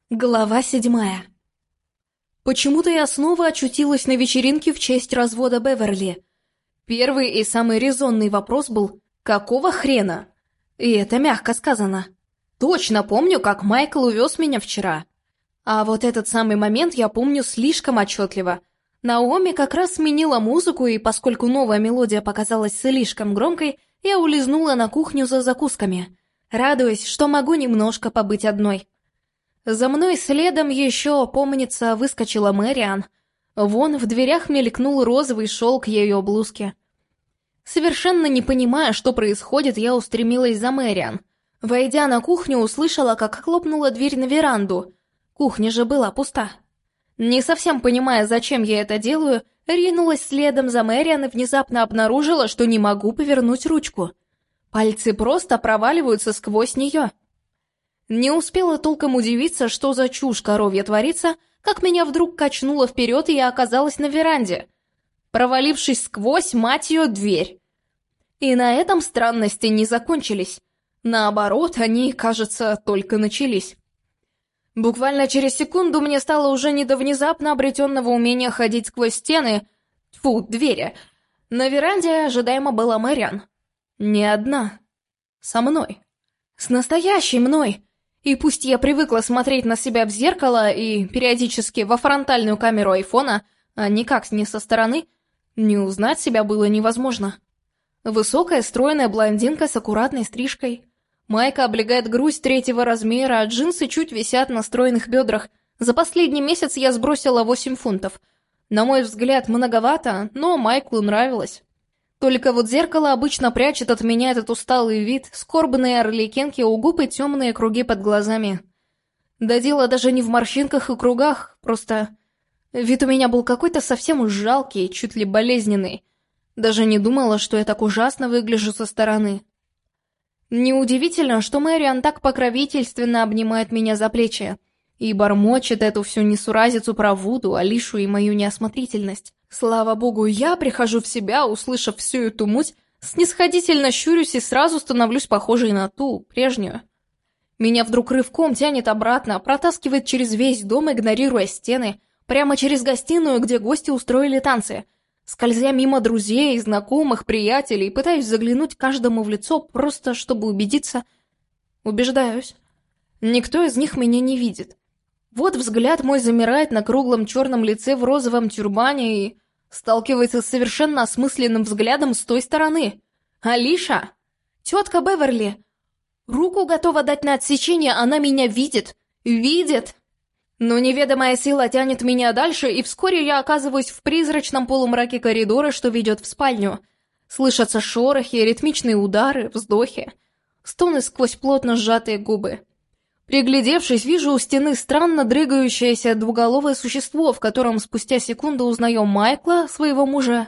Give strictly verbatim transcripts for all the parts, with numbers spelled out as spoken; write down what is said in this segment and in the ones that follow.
Глава седьмая. Почему-то я снова очутилась на вечеринке в честь развода Беверли. Первый и самый резонный вопрос был «какого хрена?» И это мягко сказано. Точно помню, как Майкл увез меня вчера. А вот этот самый момент я помню слишком отчетливо. Наоми как раз сменила музыку, и поскольку новая мелодия показалась слишком громкой, я улизнула на кухню за закусками, радуясь, что могу немножко побыть одной. За мной следом еще, помнится, выскочила Мэриан. Вон в дверях мелькнул розовый шелк ее блузки. Совершенно не понимая, что происходит, я устремилась за Мэриан. Войдя на кухню, услышала, как хлопнула дверь на веранду. Кухня же была пуста. Не совсем понимая, зачем я это делаю, ринулась следом за Мэриан и внезапно обнаружила, что не могу повернуть ручку. Пальцы просто проваливаются сквозь нее. Не успела толком удивиться, что за чушь коровья творится, как меня вдруг качнуло вперед, и я оказалась на веранде, провалившись сквозь, мать ее, дверь. И на этом странности не закончились. Наоборот, они, кажется, только начались. Буквально через секунду мне стало уже не до внезапно обретенного умения ходить сквозь стены, тьфу, двери. На веранде ожидаемо была Мэриан. Не одна. Со мной. С настоящей мной. И пусть я привыкла смотреть на себя в зеркало и периодически во фронтальную камеру айфона, а никак не со стороны, не узнать себя было невозможно. Высокая, стройная блондинка с аккуратной стрижкой. Майка облегает грудь третьего размера, а джинсы чуть висят на стройных бедрах. За последний месяц я сбросила восемь фунтов. На мой взгляд, многовато, но Майклу нравилось. Только вот зеркало обычно прячет от меня этот усталый вид, скорбные орликенки у губ и темные круги под глазами. Да дело даже не в морщинках и кругах, просто... Вид у меня был какой-то совсем уж жалкий, чуть ли болезненный. Даже не думала, что я так ужасно выгляжу со стороны. Неудивительно, что Мэриан так покровительственно обнимает меня за плечи и бормочет эту всю несуразицу про Вуду, Алишу и мою неосмотрительность. Слава богу, я прихожу в себя, услышав всю эту муть, снисходительно щурюсь и сразу становлюсь похожей на ту, прежнюю. Меня вдруг рывком тянет обратно, протаскивает через весь дом, игнорируя стены, прямо через гостиную, где гости устроили танцы. Скользя мимо друзей, знакомых, приятелей, пытаюсь заглянуть каждому в лицо, просто чтобы убедиться. Убеждаюсь. Никто из них меня не видит. Вот взгляд мой замирает на круглом черном лице в розовом тюрбане и сталкивается с совершенно осмысленным взглядом с той стороны. Алиша! Тетка Беверли! Руку готова дать на отсечение, она меня видит! Видит! Но неведомая сила тянет меня дальше, и вскоре я оказываюсь в призрачном полумраке коридора, что ведет в спальню. Слышатся шорохи, ритмичные удары, вздохи, стоны сквозь плотно сжатые губы. Приглядевшись, вижу у стены странно дрыгающееся двуголовое существо, в котором спустя секунду узнаем Майкла, своего мужа,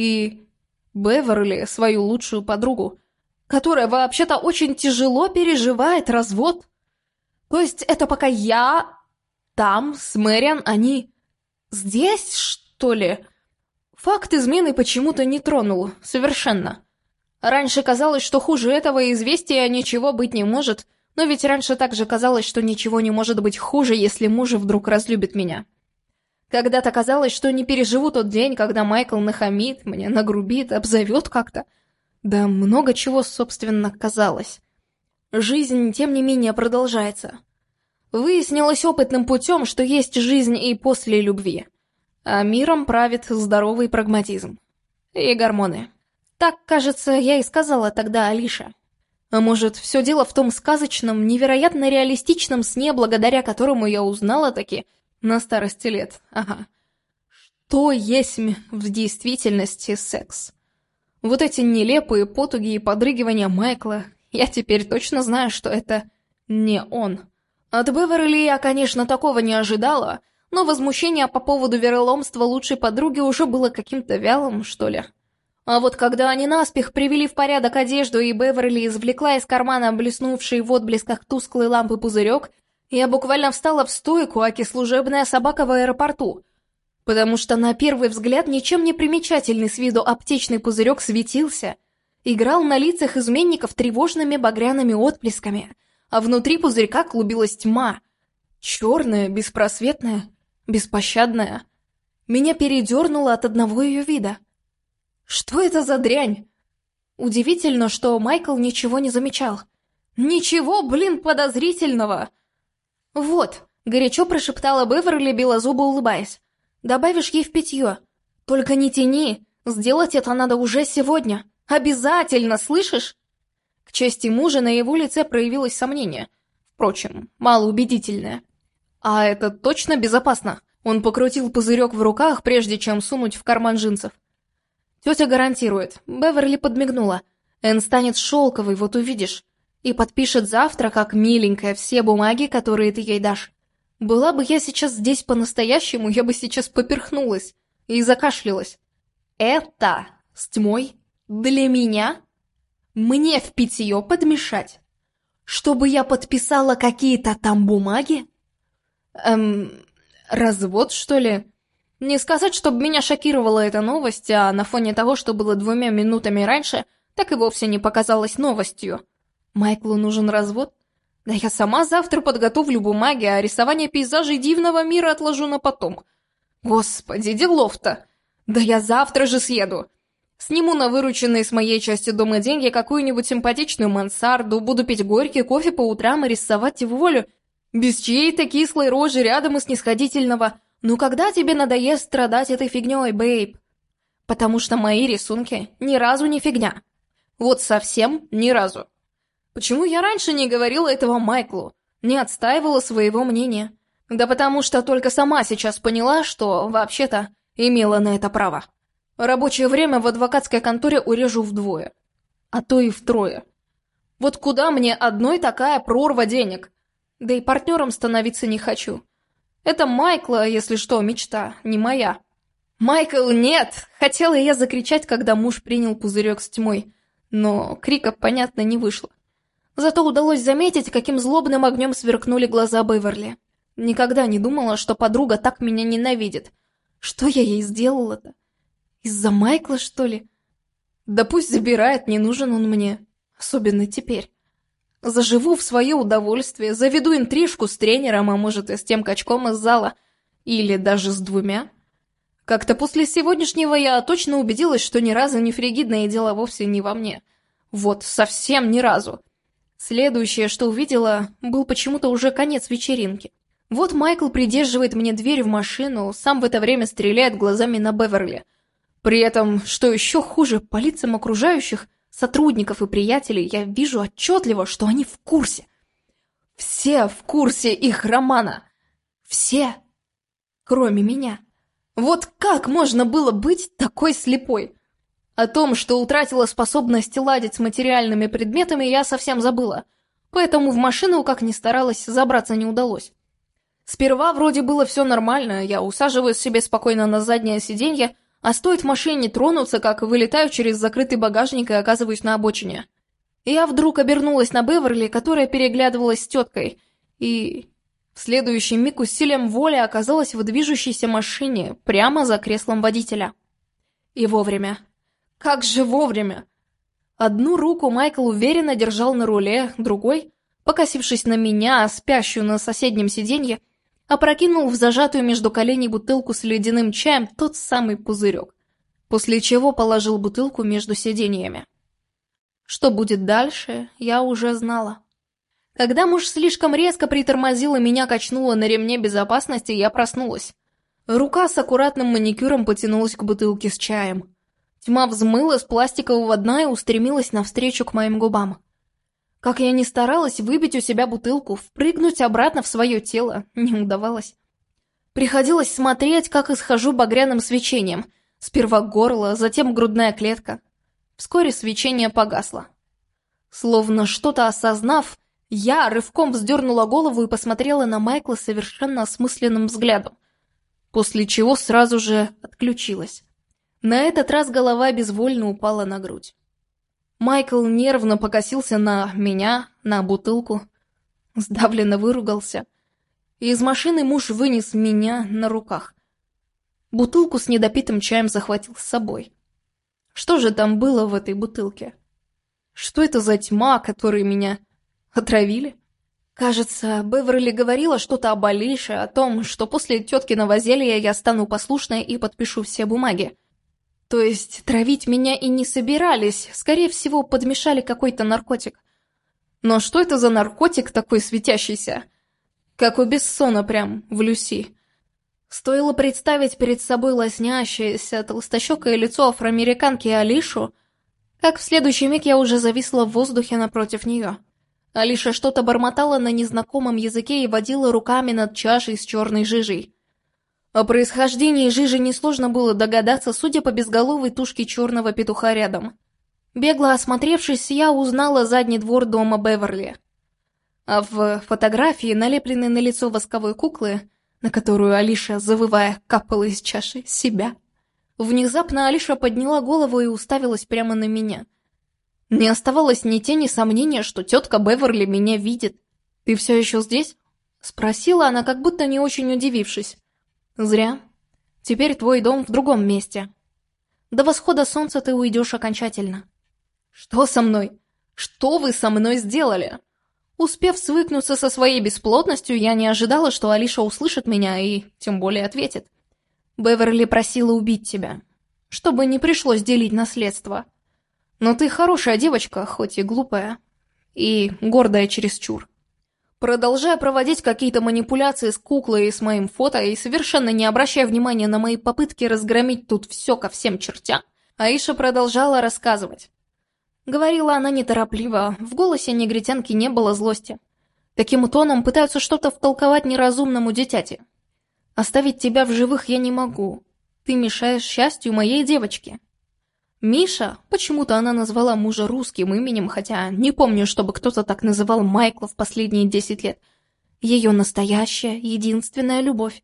и Беверли, свою лучшую подругу, которая вообще-то очень тяжело переживает развод. То есть это пока я там, с Мэриан, они здесь, что ли? Факт измены почему-то не тронул, совершенно. Раньше казалось, что хуже этого известия ничего быть не может, но ведь раньше также казалось, что ничего не может быть хуже, если муж вдруг разлюбит меня. Когда-то казалось, что не переживу тот день, когда Майкл нахамит мне, нагрубит, обзовет как-то. Да много чего, собственно, казалось. Жизнь, тем не менее, продолжается. Выяснилось опытным путем, что есть жизнь и после любви. А миром правит здоровый прагматизм. И гормоны. Так, кажется, я и сказала тогда Алише. А может, все дело в том сказочном, невероятно реалистичном сне, благодаря которому я узнала таки на старости лет, ага, что есть в действительности секс. Вот эти нелепые потуги и подрыгивания Майкла, я теперь точно знаю, что это не он. От Беверли я, конечно, такого не ожидала, но возмущение по поводу вероломства лучшей подруги уже было каким-то вялым, что ли. А вот когда они наспех привели в порядок одежду, и Беверли извлекла из кармана блеснувший в отблесках тусклой лампы пузырек, я буквально встала в стойку, аки служебная собака в аэропорту, потому что на первый взгляд ничем не примечательный с виду аптечный пузырек светился, играл на лицах изменников тревожными багряными отблесками, а внутри пузырька клубилась тьма, Черная, беспросветная, беспощадная. Меня передернуло от одного ее вида. Что это за дрянь? Удивительно, что Майкл ничего не замечал. Ничего, блин, подозрительного. Вот, горячо прошептала Беверли, белозубо улыбаясь. Добавишь ей в питье. Только не тяни, сделать это надо уже сегодня. Обязательно, слышишь? К чести мужа на его лице проявилось сомнение. Впрочем, малоубедительное. А это точно безопасно? Он покрутил пузырек в руках, прежде чем сунуть в карман джинсов. Тетя гарантирует. Беверли подмигнула. Энн станет шелковой, вот увидишь. И подпишет завтра, как миленькая, все бумаги, которые ты ей дашь. Была бы я сейчас здесь по-настоящему, я бы сейчас поперхнулась и закашлялась. Это с тьмой для меня? Мне в питье подмешать? Чтобы я подписала какие-то там бумаги? Эм, развод, что ли? Не сказать, чтобы меня шокировала эта новость, а на фоне того, что было двумя минутами раньше, так и вовсе не показалось новостью. Майклу нужен развод? Да я сама завтра подготовлю бумаги, а рисование пейзажей дивного мира отложу на потом. Господи, делов-то! Да я завтра же съеду. Сниму на вырученные с моей части дома деньги какую-нибудь симпатичную мансарду, буду пить горький кофе по утрам и рисовать в волю, без чьей-то кислой рожи рядом и снисходительного «Ну когда тебе надоест страдать этой фигней, бейб?» Потому что мои рисунки ни разу не фигня. Вот совсем ни разу. Почему я раньше не говорила этого Майклу? Не отстаивала своего мнения? Да потому что только сама сейчас поняла, что, вообще-то, имела на это право. Рабочее время в адвокатской конторе урежу вдвое. А то и втрое. Вот куда мне одной такая прорва денег? Да и партнером становиться не хочу. Это Майкла, если что, мечта, не моя. «Майкл, нет!» — хотела я закричать, когда муж принял пузырек с тьмой. Но крика, понятно, не вышло. Зато удалось заметить, каким злобным огнем сверкнули глаза Беверли. Никогда не думала, что подруга так меня ненавидит. Что я ей сделала-то? Из-за Майкла, что ли? Да пусть забирает, не нужен он мне. Особенно теперь. Заживу в свое удовольствие, заведу интрижку с тренером, а может и с тем качком из зала. Или даже с двумя. Как-то после сегодняшнего я точно убедилась, что ни разу не фригидное дело вовсе не во мне. Вот, совсем ни разу. Следующее, что увидела, был почему-то уже конец вечеринки. Вот Майкл придерживает мне дверь в машину, сам в это время стреляет глазами на Беверли. При этом, что еще хуже, по лицам окружающих, сотрудников и приятелей, я вижу отчетливо, что они в курсе. Все в курсе их романа. Все, кроме меня. Вот как можно было быть такой слепой? О том, что утратила способность ладить с материальными предметами, я совсем забыла. Поэтому в машину, как ни старалась, забраться не удалось. Сперва вроде было все нормально, я усаживаюсь себе спокойно на заднее сиденье, а стоит в машине тронуться, как вылетаю через закрытый багажник и оказываюсь на обочине. Я вдруг обернулась на Беверли, которая переглядывалась с теткой, и в следующий миг усилием воли оказалась в движущейся машине, прямо за креслом водителя. И вовремя. Как же вовремя! Одну руку Майкл уверенно держал на руле, другой, покосившись на меня, спящую на соседнем сиденье, опрокинул в зажатую между коленей бутылку с ледяным чаем тот самый пузырек, после чего положил бутылку между сиденьями. Что будет дальше, я уже знала. Когда муж слишком резко притормозил и меня качнуло на ремне безопасности, я проснулась. Рука с аккуратным маникюром потянулась к бутылке с чаем. Тьма взмыла с пластикового дна и устремилась навстречу к моим губам. Как я ни старалась выбить у себя бутылку, впрыгнуть обратно в свое тело не удавалось. Приходилось смотреть, как исхожу багряным свечением. Сперва горло, затем грудная клетка. Вскоре свечение погасло. Словно что-то осознав, я рывком вздернула голову и посмотрела на Майкла совершенно осмысленным взглядом, после чего сразу же отключилась. На этот раз голова безвольно упала на грудь. Майкл нервно покосился на меня, на бутылку, сдавленно выругался. И из машины муж вынес меня на руках. Бутылку с недопитым чаем захватил с собой. Что же там было в этой бутылке? Что это за тьма, которой меня отравили? Кажется, Беверли говорила что-то об Алише, о том, что после теткиного зелья я стану послушной и подпишу все бумаги. То есть травить меня и не собирались, скорее всего, подмешали какой-то наркотик. Но что это за наркотик такой светящийся? Как у Бессона прям, в Люси. Стоило представить перед собой лоснящееся толстощекое лицо афроамериканки Алишу, как в следующий миг я уже зависла в воздухе напротив нее. Алиша что-то бормотала на незнакомом языке и водила руками над чашей с черной жижей. О происхождении жижи несложно было догадаться, судя по безголовой тушке черного петуха рядом. Бегло осмотревшись, я узнала задний двор дома Беверли. А в фотографии, налепленной на лицо восковой куклы, на которую Алиша, завывая, капала из чаши себя, внезапно Алиша подняла голову и уставилась прямо на меня. Не оставалось ни тени сомнения, что тетка Беверли меня видит. «Ты все еще здесь?» — спросила она, как будто не очень удивившись. «Зря. Теперь твой дом в другом месте. До восхода солнца ты уйдешь окончательно». «Что со мной? Что вы со мной сделали?» Успев свыкнуться со своей бесплотностью, я не ожидала, что Алиша услышит меня и тем более ответит. «Беверли просила убить тебя, чтобы не пришлось делить наследство. Но ты хорошая девочка, хоть и глупая, и гордая чересчур». Продолжая проводить какие-то манипуляции с куклой и с моим фото, и совершенно не обращая внимания на мои попытки разгромить тут все ко всем чертям, Аиша продолжала рассказывать. Говорила она неторопливо, в голосе негритянки не было злости. Таким тоном пытаются что-то втолковать неразумному дитяти. «Оставить тебя в живых я не могу. Ты мешаешь счастью моей девочки». Миша, почему-то она назвала мужа русским именем, хотя не помню, чтобы кто-то так называл Майкла в последние десять лет. Ее настоящая, единственная любовь.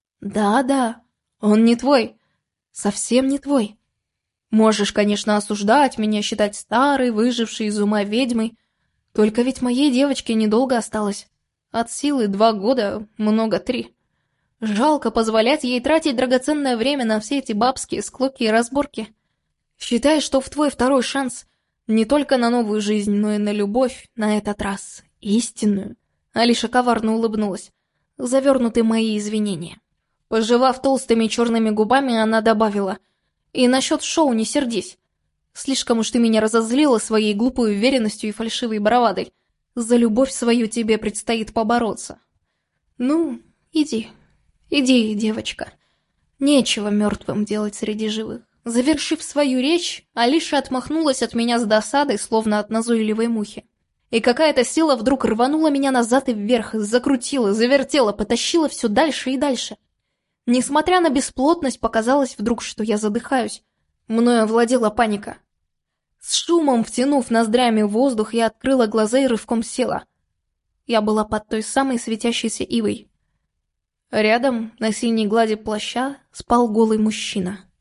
Да-да, он не твой. Совсем не твой. Можешь, конечно, осуждать меня, считать старой, выжившей из ума ведьмой. Только ведь моей девочке недолго осталось. От силы два года, много три. Жалко позволять ей тратить драгоценное время на все эти бабские склоки и разборки. Считай, что в твой второй шанс не только на новую жизнь, но и на любовь на этот раз. Истинную. Алиша коварно улыбнулась. Завернуты мои извинения. Пожевав толстыми черными губами, она добавила: «И насчет шоу не сердись. Слишком уж ты меня разозлила своей глупой уверенностью и фальшивой бравадой. За любовь свою тебе предстоит побороться. Ну, иди, иди, девочка. Нечего мертвым делать среди живых». Завершив свою речь, Алиша отмахнулась от меня с досадой, словно от назойливой мухи. И какая-то сила вдруг рванула меня назад и вверх, закрутила, завертела, потащила все дальше и дальше. Несмотря на бесплотность, показалось вдруг, что я задыхаюсь. Мною овладела паника. С шумом втянув ноздрями воздух, я открыла глаза и рывком села. Я была под той самой светящейся ивой. Рядом, на синей глади плаща, спал голый мужчина.